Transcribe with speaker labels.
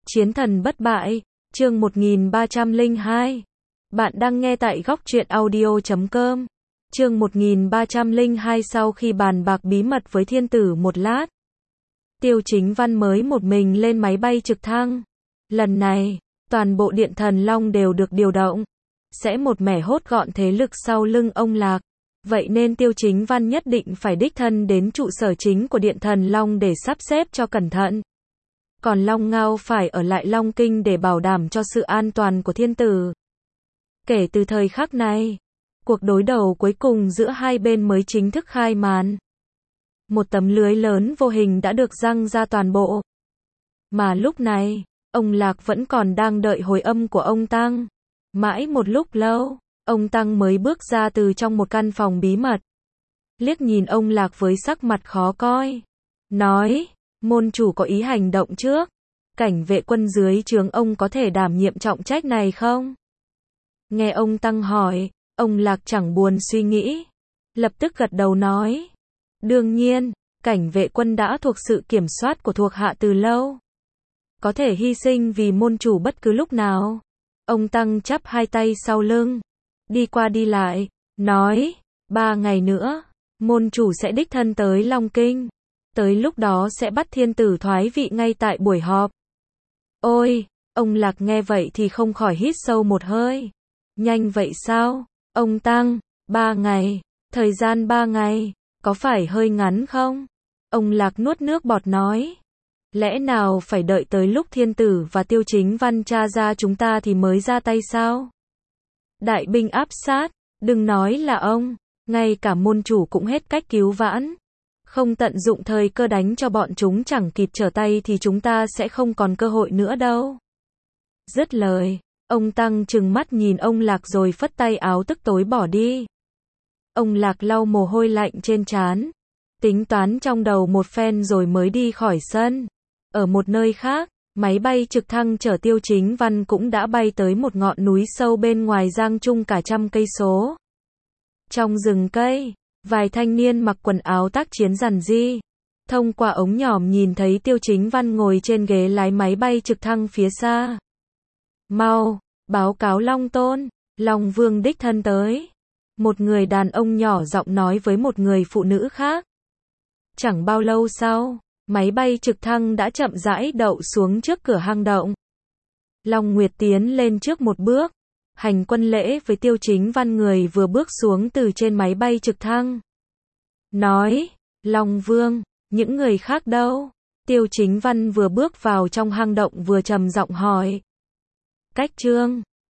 Speaker 1: Chiến thần bất bại, chương 1302. Bạn đang nghe tại góc truyện audio.com. Chương 1302. Sau khi bàn bạc bí mật với thiên tử một lát, Tiêu Chính Văn mới một mình lên máy bay trực thăng. Lần này, toàn bộ Điện Thần Long đều được điều động, sẽ một mẻ hốt gọn thế lực sau lưng ông Lạc. Vậy nên Tiêu Chính Văn nhất định phải đích thân đến trụ sở chính của Điện Thần Long để sắp xếp cho cẩn thận. Còn Long Ngao phải ở lại Long Kinh để bảo đảm cho sự an toàn của thiên tử. Kể từ thời khắc này, cuộc đối đầu cuối cùng giữa hai bên mới chính thức khai màn. Một tấm lưới lớn vô hình đã được giăng ra toàn bộ. Mà lúc này, ông Lạc vẫn còn đang đợi hồi âm của ông Tăng. Mãi một lúc lâu, ông Tăng mới bước ra từ trong một căn phòng bí mật. Liếc nhìn ông Lạc với sắc mặt khó coi. Nói, môn chủ có ý hành động trước. Cảnh vệ quân dưới trướng ông có thể đảm nhiệm trọng trách này không? Nghe ông Tăng hỏi, ông Lạc chẳng buồn suy nghĩ. Lập tức gật đầu nói. Đương nhiên, cảnh vệ quân đã thuộc sự kiểm soát của thuộc hạ từ lâu. Có thể hy sinh vì môn chủ bất cứ lúc nào. Ông Tăng chắp hai tay sau lưng, đi qua đi lại, nói, 3 ngày nữa, môn chủ sẽ đích thân tới Long Kinh. Tới lúc đó sẽ bắt thiên tử thoái vị ngay tại buổi họp. Ôi, ông Lạc nghe vậy thì không khỏi hít sâu một hơi. Nhanh vậy sao? Ông Tăng, 3 ngày, thời gian 3 ngày, có phải hơi ngắn không? Ông Lạc nuốt nước bọt nói. Lẽ nào phải đợi tới lúc thiên tử và Tiêu Chính Văn tra ra chúng ta thì mới ra tay sao? Đại binh áp sát, đừng nói là ông, ngay cả môn chủ cũng hết cách cứu vãn. Không tận dụng thời cơ đánh cho bọn chúng chẳng kịp trở tay thì chúng ta sẽ không còn cơ hội nữa đâu. Dứt lời, ông Tăng trừng mắt nhìn ông Lạc rồi phất tay áo tức tối bỏ đi. Ông Lạc lau mồ hôi lạnh trên trán, tính toán trong đầu một phen rồi mới đi khỏi sân. Ở một nơi khác, máy bay trực thăng chở Tiêu Chính Văn cũng đã bay tới một ngọn núi sâu bên ngoài Giang Trung cả 100 cây số. Trong rừng cây, vài thanh niên mặc quần áo tác chiến rằn ri, thông qua ống nhòm nhìn thấy Tiêu Chính Văn ngồi trên ghế lái máy bay trực thăng phía xa. Mau, báo cáo Long Tôn, Long Vương đích thân tới. Một người đàn ông nhỏ giọng nói với một người phụ nữ khác. Chẳng bao lâu sau, máy bay trực thăng đã chậm rãi đậu xuống trước cửa hang động. Long Nguyệt tiến lên trước một bước, hành quân lễ với Tiêu Chính Văn. Người vừa bước xuống từ trên máy bay trực thăng. Nói, Long Vương, những người khác đâu? Tiêu Chính Văn vừa bước vào trong hang động vừa trầm giọng hỏi. Cách Trương,